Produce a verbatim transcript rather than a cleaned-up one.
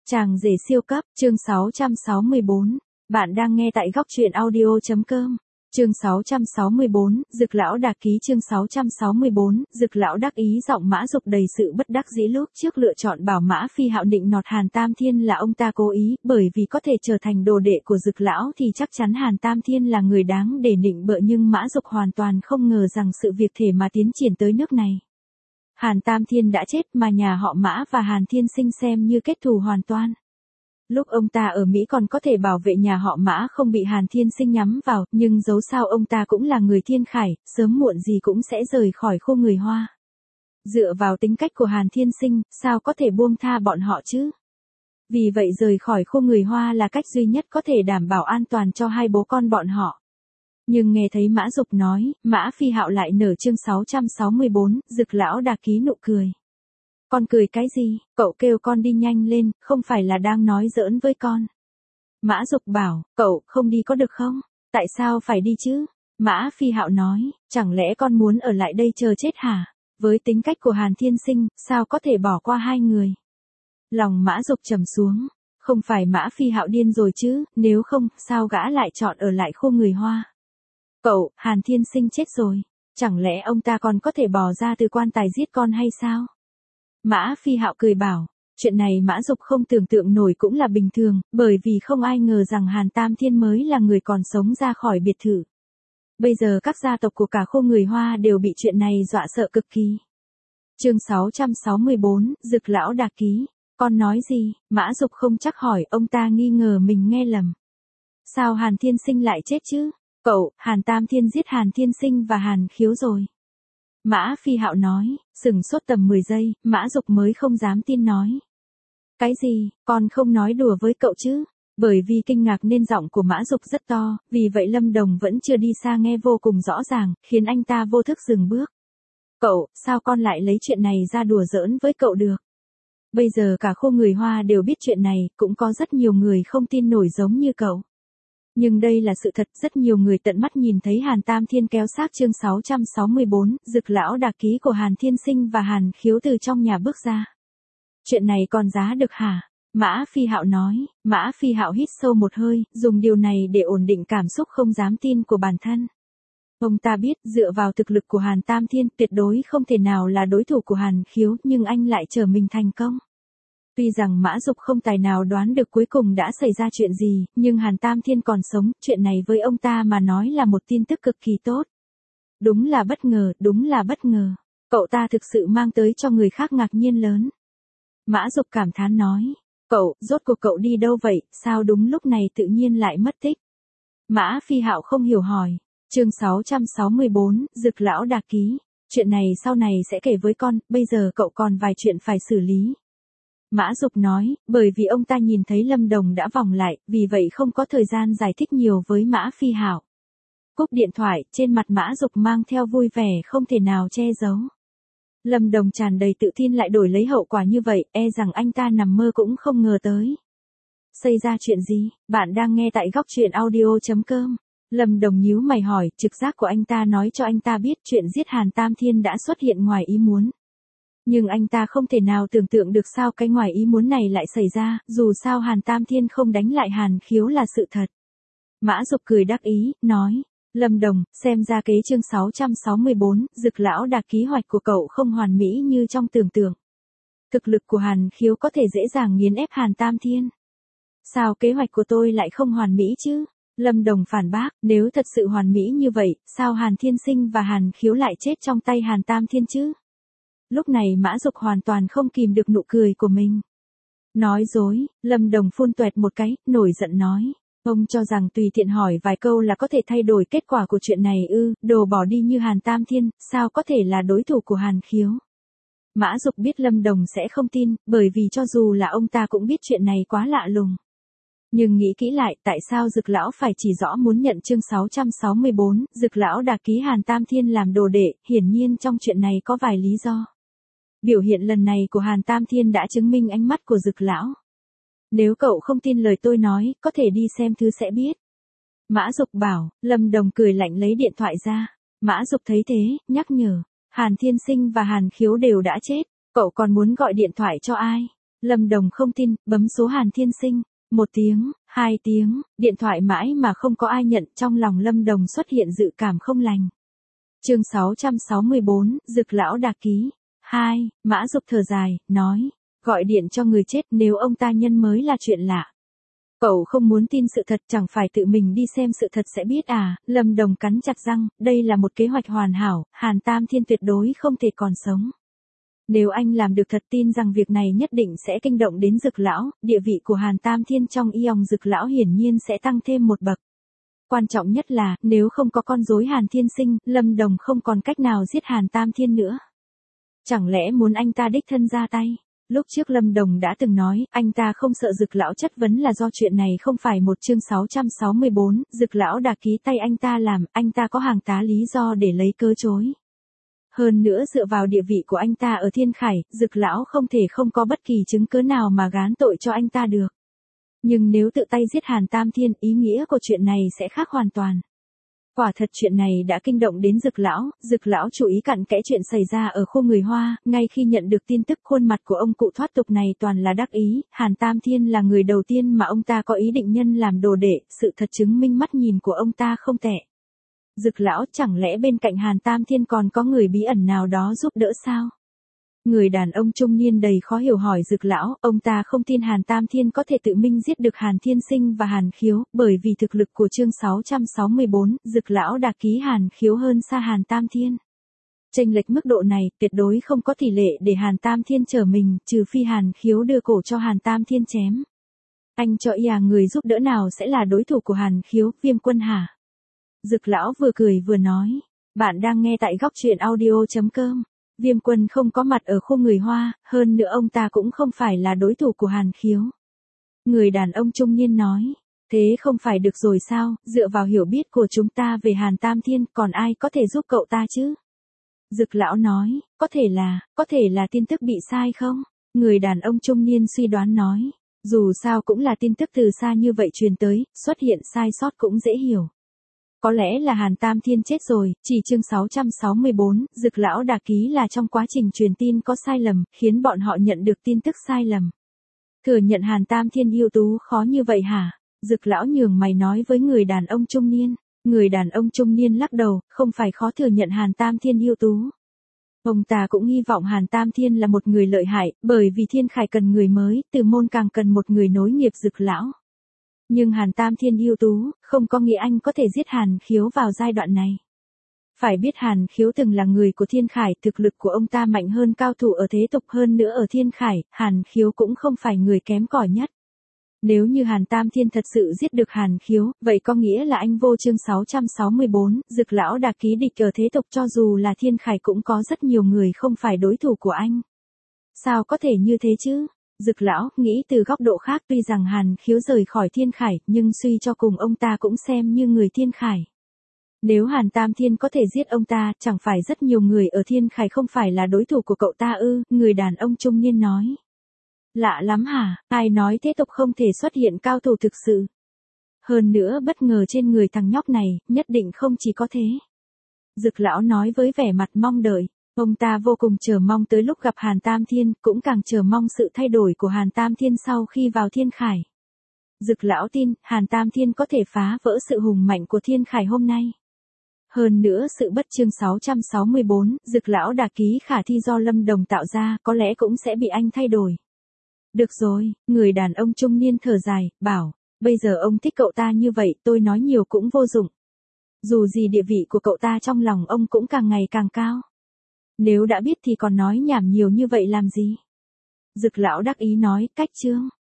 Chàng rể siêu cấp, chương sáu trăm sáu mươi bốn. Bạn đang nghe tại góc truyện audio.com. Chương sáu trăm sáu mươi bốn, Dực lão đạc ký chương sáu trăm sáu mươi bốn, Dực lão đắc ý giọng Mã Dục đầy sự bất đắc dĩ lúc trước lựa chọn bảo Mã Phi Hạo nịnh nọt Hàn Tam Thiên là ông ta cố ý, bởi vì có thể trở thành đồ đệ của Dực lão thì chắc chắn Hàn Tam Thiên là người đáng để nịnh bợ, nhưng Mã Dục hoàn toàn không ngờ rằng sự việc thể mà tiến triển tới nước này. Hàn Tam Thiên đã chết mà nhà họ Mã và Hàn Thiên Sinh xem như kết thù hoàn toàn. Lúc ông ta ở Mỹ còn có thể bảo vệ nhà họ Mã không bị Hàn Thiên Sinh nhắm vào, nhưng dẫu sao ông ta cũng là người thiên khải, sớm muộn gì cũng sẽ rời khỏi khu người Hoa. Dựa vào tính cách của Hàn Thiên Sinh, sao có thể buông tha bọn họ chứ? Vì vậy rời khỏi khu người Hoa là cách duy nhất có thể đảm bảo an toàn cho hai bố con bọn họ. Nhưng nghe thấy Mã Dục nói, Mã Phi Hạo lại nở chương sáu trăm sáu mươi bốn, Dực lão đạc ký nụ cười. Con cười cái gì, cậu kêu con đi nhanh lên, không phải là đang nói giỡn với con. Mã Dục bảo, cậu không đi có được không? Tại sao phải đi chứ? Mã Phi Hạo nói, chẳng lẽ con muốn ở lại đây chờ chết hả? Với tính cách của Hàn Thiên Sinh, sao có thể bỏ qua hai người? Lòng Mã Dục trầm xuống, không phải Mã Phi Hạo điên rồi chứ, nếu không, sao gã lại chọn ở lại khu người Hoa? Cậu, Hàn Thiên Sinh chết rồi, chẳng lẽ ông ta còn có thể bỏ ra từ quan tài giết con hay sao? Mã Phi Hạo cười bảo, chuyện này Mã Dục không tưởng tượng nổi cũng là bình thường, bởi vì không ai ngờ rằng Hàn Tam Thiên mới là người còn sống ra khỏi biệt thự. Bây giờ các gia tộc của cả khu người Hoa đều bị chuyện này dọa sợ cực kỳ. Chương sáu trăm sáu mươi bốn, Dực lão đạc ký. Con nói gì? Mã Dục không chắc hỏi, ông ta nghi ngờ mình nghe lầm. Sao Hàn Thiên Sinh lại chết chứ? Cậu, Hàn Tam Thiên giết Hàn Thiên Sinh và Hàn Khiếu rồi. Mã Phi Hạo nói, sừng sốt tầm mười giây, Mã Dục mới không dám tin nói. Cái gì, con không nói đùa với cậu chứ? Bởi vì kinh ngạc nên giọng của Mã Dục rất to, vì vậy Lâm Đồng vẫn chưa đi xa nghe vô cùng rõ ràng, khiến anh ta vô thức dừng bước. Cậu, sao con lại lấy chuyện này ra đùa giỡn với cậu được? Bây giờ cả khu người Hoa đều biết chuyện này, cũng có rất nhiều người không tin nổi giống như cậu. Nhưng đây là sự thật, rất nhiều người tận mắt nhìn thấy Hàn Tam Thiên kéo xác chương sáu trăm sáu mươi bốn, Dực lão đạc ký của Hàn Thiên Sinh và Hàn Khiếu từ trong nhà bước ra. Chuyện này còn giá được hả? Mã Phi Hạo nói. Mã Phi Hạo hít sâu một hơi, dùng điều này để ổn định cảm xúc không dám tin của bản thân. Ông ta biết, dựa vào thực lực của Hàn Tam Thiên, tuyệt đối không thể nào là đối thủ của Hàn Khiếu, nhưng anh lại trở mình thành công. Tuy rằng Mã Dục không tài nào đoán được cuối cùng đã xảy ra chuyện gì, nhưng Hàn Tam Thiên còn sống, chuyện này với ông ta mà nói là một tin tức cực kỳ tốt. Đúng là bất ngờ, đúng là bất ngờ. Cậu ta thực sự mang tới cho người khác ngạc nhiên lớn. Mã Dục cảm thán nói, cậu, rốt cuộc cậu đi đâu vậy, sao đúng lúc này tự nhiên lại mất tích? Mã Phi Hạo không hiểu hỏi. Chương sáu trăm sáu mươi bốn, Dực lão đạc ký. Chuyện này sau này sẽ kể với con, bây giờ cậu còn vài chuyện phải xử lý. Mã Dục nói, bởi vì ông ta nhìn thấy Lâm Đồng đã vòng lại, vì vậy không có thời gian giải thích nhiều với Mã Phi Hạo. Cúp điện thoại, trên mặt Mã Dục mang theo vui vẻ không thể nào che giấu. Lâm Đồng tràn đầy tự tin lại đổi lấy hậu quả như vậy, e rằng anh ta nằm mơ cũng không ngờ tới. Xảy ra chuyện gì? Bạn đang nghe tại góc truyện audio.com. Lâm Đồng nhíu mày hỏi, trực giác của anh ta nói cho anh ta biết chuyện giết Hàn Tam Thiên đã xuất hiện ngoài ý muốn. Nhưng anh ta không thể nào tưởng tượng được sao cái ngoài ý muốn này lại xảy ra, dù sao Hàn Tam Thiên không đánh lại Hàn Khiếu là sự thật. Mã Dục cười đắc ý, nói, Lâm Đồng, xem ra kế chương sáu trăm sáu mươi bốn, Dực lão đạc ký hoạch của cậu không hoàn mỹ như trong tưởng tượng. Thực lực của Hàn Khiếu có thể dễ dàng nghiền ép Hàn Tam Thiên. Sao kế hoạch của tôi lại không hoàn mỹ chứ? Lâm Đồng phản bác, nếu thật sự hoàn mỹ như vậy, sao Hàn Thiên Sinh và Hàn Khiếu lại chết trong tay Hàn Tam Thiên chứ? Lúc này Mã Dục hoàn toàn không kìm được nụ cười của mình. Nói dối, Lâm Đồng phun toẹt một cái, nổi giận nói. Ông cho rằng tùy tiện hỏi vài câu là có thể thay đổi kết quả của chuyện này ư, đồ bỏ đi như Hàn Tam Thiên, sao có thể là đối thủ của Hàn Khiếu? Mã Dục biết Lâm Đồng sẽ không tin, bởi vì cho dù là ông ta cũng biết chuyện này quá lạ lùng. Nhưng nghĩ kỹ lại, tại sao Dực lão phải chỉ rõ muốn nhận chương sáu trăm sáu mươi bốn, Dực lão đạc ký Hàn Tam Thiên làm đồ đệ, hiển nhiên trong chuyện này có vài lý do. Biểu hiện lần này của Hàn Tam Thiên đã chứng minh ánh mắt của Dực lão. Nếu cậu không tin lời tôi nói, có thể đi xem thứ sẽ biết. Mã Dục bảo. Lâm Đồng cười lạnh lấy điện thoại ra. Mã Dục thấy thế, nhắc nhở, Hàn Thiên Sinh và Hàn Khiếu đều đã chết, cậu còn muốn gọi điện thoại cho ai? Lâm Đồng không tin, bấm số Hàn Thiên Sinh. Một tiếng, hai tiếng, điện thoại mãi mà không có ai nhận, trong lòng Lâm Đồng xuất hiện dự cảm không lành. Chương sáu trăm sáu mươi bốn, Dực lão đà ký. hai, Mã Dục thở dài, nói, gọi điện cho người chết, nếu ông ta nhân mới là chuyện lạ. Cậu không muốn tin sự thật, chẳng phải tự mình đi xem sự thật sẽ biết à? Lâm Đồng cắn chặt răng, đây là một kế hoạch hoàn hảo, Hàn Tam Thiên tuyệt đối không thể còn sống. Nếu anh làm được thật, tin rằng việc này nhất định sẽ kinh động đến Dực lão, địa vị của Hàn Tam Thiên trong y òng Dực lão hiển nhiên sẽ tăng thêm một bậc. Quan trọng nhất là, nếu không có con rối Hàn Thiên Sinh, Lâm Đồng không còn cách nào giết Hàn Tam Thiên nữa. Chẳng lẽ muốn anh ta đích thân ra tay? Lúc trước Lâm Đồng đã từng nói, anh ta không sợ Dực lão chất vấn là do chuyện này không phải một. Chương sáu trăm sáu mươi bốn, Dực lão đã ký tay anh ta làm, anh ta có hàng tá lý do để lấy cớ chối. Hơn nữa dựa vào địa vị của anh ta ở Thiên Khải, Dực lão không thể không có bất kỳ chứng cứ nào mà gán tội cho anh ta được. Nhưng nếu tự tay giết Hàn Tam Thiên, ý nghĩa của chuyện này sẽ khác hoàn toàn. Quả thật chuyện này đã kinh động đến Dực lão, Dực lão chú ý cặn kẽ chuyện xảy ra ở khu người Hoa, ngay khi nhận được tin tức khuôn mặt của ông cụ thoát tục này toàn là đắc ý, Hàn Tam Thiên là người đầu tiên mà ông ta có ý định nhân làm đồ đệ, sự thật chứng minh mắt nhìn của ông ta không tệ. Dực lão, chẳng lẽ bên cạnh Hàn Tam Thiên còn có người bí ẩn nào đó giúp đỡ sao? Người đàn ông trung niên đầy khó hiểu hỏi Dực lão, ông ta không tin Hàn Tam Thiên có thể tự mình giết được Hàn Thiên Sinh và Hàn Khiếu, bởi vì thực lực của chương sáu trăm sáu mươi bốn, Dực lão đã ký Hàn Khiếu hơn xa Hàn Tam Thiên. Chênh lệch mức độ này, tuyệt đối không có tỷ lệ để Hàn Tam Thiên trở mình, trừ phi Hàn Khiếu đưa cổ cho Hàn Tam Thiên chém. Anh cho y à người giúp đỡ nào sẽ là đối thủ của Hàn Khiếu, Viêm Quân hả? Dực lão vừa cười vừa nói, bạn đang nghe tại góc truyện audio chấm com. Viêm Quân không có mặt ở khu người Hoa, hơn nữa ông ta cũng không phải là đối thủ của Hàn Khiếu. Người đàn ông trung niên nói, thế không phải được rồi sao, dựa vào hiểu biết của chúng ta về Hàn Tam Thiên, còn ai có thể giúp cậu ta chứ? Dực lão nói, có thể là, có thể là tin tức bị sai không? Người đàn ông trung niên suy đoán nói, dù sao cũng là tin tức từ xa như vậy truyền tới, xuất hiện sai sót cũng dễ hiểu. Có lẽ là Hàn Tam Thiên chết rồi, chỉ chương sáu trăm sáu mươi bốn, Dực lão đà ký là trong quá trình truyền tin có sai lầm, khiến bọn họ nhận được tin tức sai lầm. Thừa nhận Hàn Tam Thiên ưu tú khó như vậy hả? Dực lão nhường mày nói với người đàn ông trung niên. Người đàn ông trung niên lắc đầu, không phải khó thừa nhận Hàn Tam Thiên ưu tú. Ông ta cũng hy vọng Hàn Tam Thiên là một người lợi hại, bởi vì Thiên Khải cần người mới, Từ môn càng cần một người nối nghiệp Dực lão. Nhưng Hàn Tam Thiên ưu tú, không có nghĩa anh có thể giết Hàn Khiếu vào giai đoạn này. Phải biết Hàn Khiếu từng là người của Thiên Khải, thực lực của ông ta mạnh hơn cao thủ ở thế tục, hơn nữa ở Thiên Khải, Hàn Khiếu cũng không phải người kém cỏi nhất. Nếu như Hàn Tam Thiên thật sự giết được Hàn Khiếu, vậy có nghĩa là anh vô. Chương sáu trăm sáu mươi bốn, Dực lão đã ký địch ở thế tục, cho dù là Thiên Khải cũng có rất nhiều người không phải đối thủ của anh. Sao có thể như thế chứ? Dực lão nghĩ từ góc độ khác, tuy rằng Hàn Khiếu rời khỏi Thiên Khải, nhưng suy cho cùng ông ta cũng xem như người Thiên Khải. Nếu Hàn Tam Thiên có thể giết ông ta, chẳng phải rất nhiều người ở Thiên Khải không phải là đối thủ của cậu ta ư? Người đàn ông trung niên nói. Lạ lắm hả, ai nói thế tục không thể xuất hiện cao thủ thực sự. Hơn nữa bất ngờ trên người thằng nhóc này, nhất định không chỉ có thế. Dực lão nói với vẻ mặt mong đợi. Ông ta vô cùng chờ mong tới lúc gặp Hàn Tam Thiên, cũng càng chờ mong sự thay đổi của Hàn Tam Thiên sau khi vào Thiên Khải. Dực lão tin, Hàn Tam Thiên có thể phá vỡ sự hùng mạnh của Thiên Khải hôm nay. Hơn nữa sự bất. Chương sáu trăm sáu mươi bốn, Dực lão đà ký khả thi do Lâm Đồng tạo ra, có lẽ cũng sẽ bị anh thay đổi. Được rồi, người đàn ông trung niên thở dài, bảo, bây giờ ông thích cậu ta như vậy, tôi nói nhiều cũng vô dụng. Dù gì địa vị của cậu ta trong lòng ông cũng càng ngày càng cao. Nếu đã biết thì còn nói nhảm nhiều như vậy làm gì? Dực lão đắc ý nói, cách chương.